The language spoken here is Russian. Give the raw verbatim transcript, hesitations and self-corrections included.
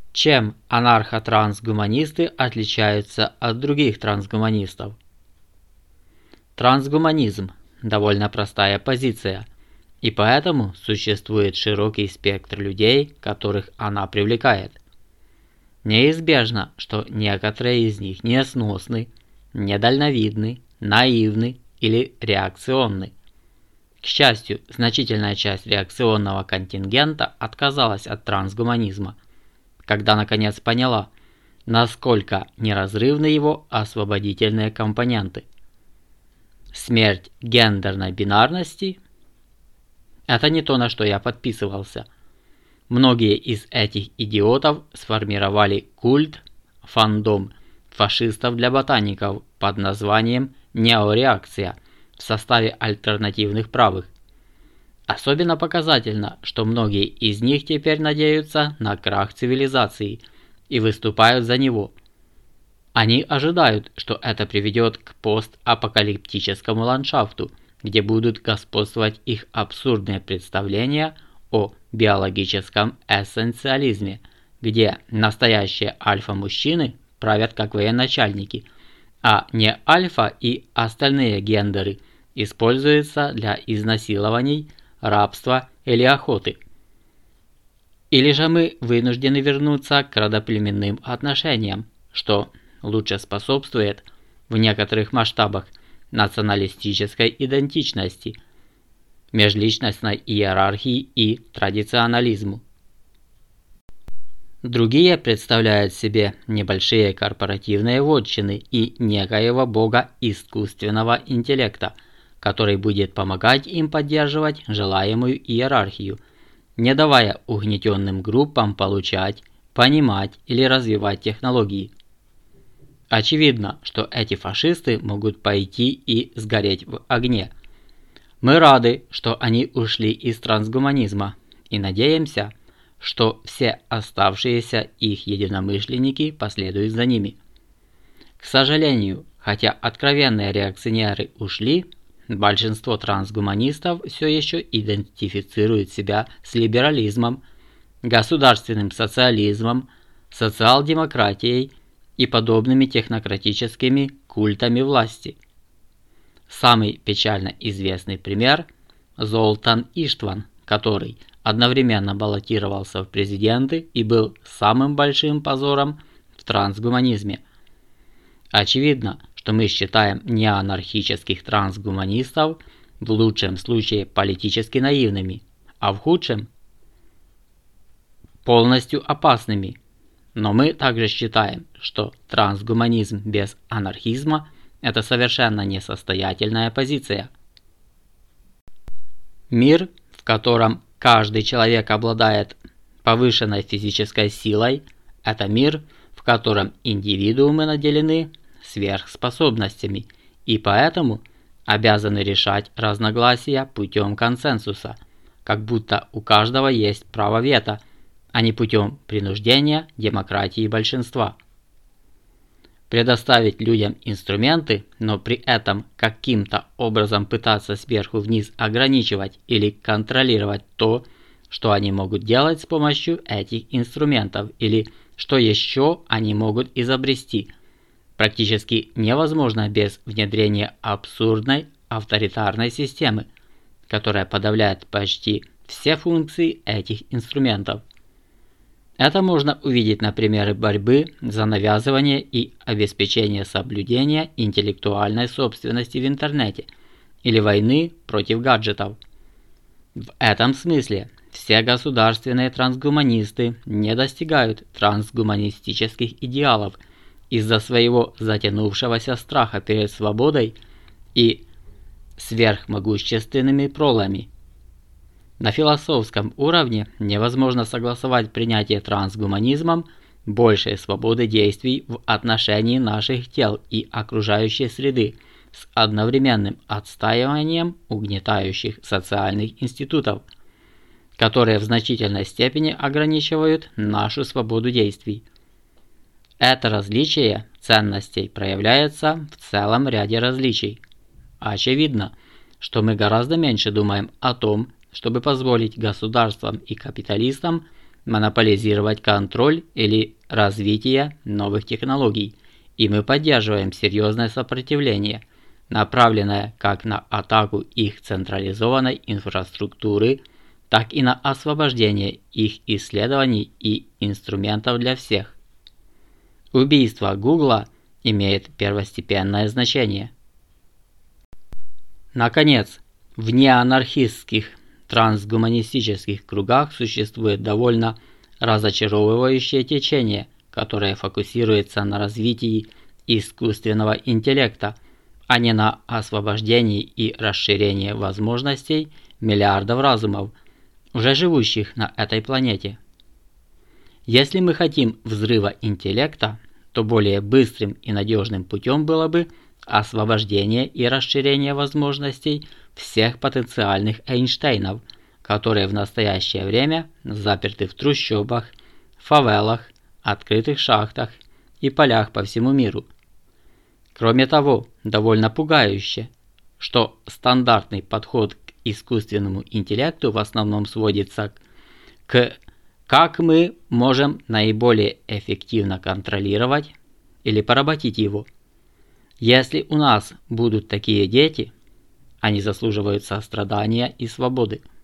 Чем анархо-трансгуманисты отличаются от других трансгуманистов? Трансгуманизм – довольно простая позиция, и поэтому существует широкий спектр людей, которых она привлекает. Неизбежно, что некоторые из них несносны, недальновидны, наивны или реакционны. К счастью, значительная часть реакционного контингента отказалась от трансгуманизма, когда наконец поняла, насколько неразрывны его освободительные компоненты. Смерть гендерной бинарности – это не то, на что я подписывался. Многие из этих идиотов сформировали культ, фандом фашистов для ботаников под названием «Неореакция» в составе альтернативных правых. Особенно показательно, что многие из них теперь надеются на крах цивилизации и выступают за него. Они ожидают, что это приведет к постапокалиптическому ландшафту, где будут господствовать их абсурдные представления о биологическом эссенциализме, где настоящие альфа-мужчины правят как военачальники, а не альфа и остальные гендеры используются для изнасилований, рабства или охоты. Или же мы вынуждены вернуться к родоплеменным отношениям, что лучше способствует в некоторых масштабах националистической идентичности, межличностной иерархии и традиционализму. Другие представляют себе небольшие корпоративные вотчины и некоего бога искусственного интеллекта, который будет помогать им поддерживать желаемую иерархию, не давая угнетенным группам получать, понимать или развивать технологии. Очевидно, что эти фашисты могут пойти и сгореть в огне. Мы рады, что они ушли из трансгуманизма, и надеемся, что все оставшиеся их единомышленники последуют за ними. К сожалению, хотя откровенные реакционеры ушли, большинство трансгуманистов все еще идентифицирует себя с либерализмом, государственным социализмом, социал-демократией и подобными технократическими культами власти. Самый печально известный пример – Золтан Иштван, который одновременно баллотировался в президенты и был самым большим позором в трансгуманизме. Очевидно, что мы считаем неанархических трансгуманистов в лучшем случае политически наивными, а в худшем – полностью опасными. Но мы также считаем, что трансгуманизм без анархизма – это совершенно несостоятельная позиция. Мир, в котором каждый человек обладает повышенной физической силой, это мир, в котором индивидуумы наделены сверхспособностями и поэтому обязаны решать разногласия путем консенсуса, как будто у каждого есть право вето, а не путем принуждения демократии большинства. Предоставить людям инструменты, но при этом каким-то образом пытаться сверху вниз ограничивать или контролировать то, что они могут делать с помощью этих инструментов или что еще они могут изобрести, практически невозможно без внедрения абсурдной авторитарной системы, которая подавляет почти все функции этих инструментов. Это можно увидеть на примере борьбы за навязывание и обеспечение соблюдения интеллектуальной собственности в интернете или войны против гаджетов. В этом смысле все государственные трансгуманисты не достигают трансгуманистических идеалов из-за своего затянувшегося страха перед свободой и сверхмогущественными пролами. На философском уровне невозможно согласовать принятие трансгуманизмом большей свободы действий в отношении наших тел и окружающей среды с одновременным отстаиванием угнетающих социальных институтов, которые в значительной степени ограничивают нашу свободу действий. Это различие ценностей проявляется в целом ряде различий. Очевидно, что мы гораздо меньше думаем о том, чтобы позволить государствам и капиталистам монополизировать контроль или развитие новых технологий, и мы поддерживаем серьезное сопротивление, направленное как на атаку их централизованной инфраструктуры, так и на освобождение их исследований и инструментов для всех. Убийство Гугла имеет первостепенное значение. Наконец, в неанархистских трансгуманистических кругах существует довольно разочаровывающее течение, которое фокусируется на развитии искусственного интеллекта, а не на освобождении и расширении возможностей миллиардов разумов, уже живущих на этой планете. Если мы хотим взрыва интеллекта, то более быстрым и надежным путем было бы освобождение и расширение возможностей всех потенциальных Эйнштейнов, которые в настоящее время заперты в трущобах, фавелах, открытых шахтах и полях по всему миру. Кроме того, довольно пугающе, что стандартный подход к искусственному интеллекту в основном сводится к как мы можем наиболее эффективно контролировать или поработить его. Если у нас будут такие дети, они заслуживают сострадания и свободы.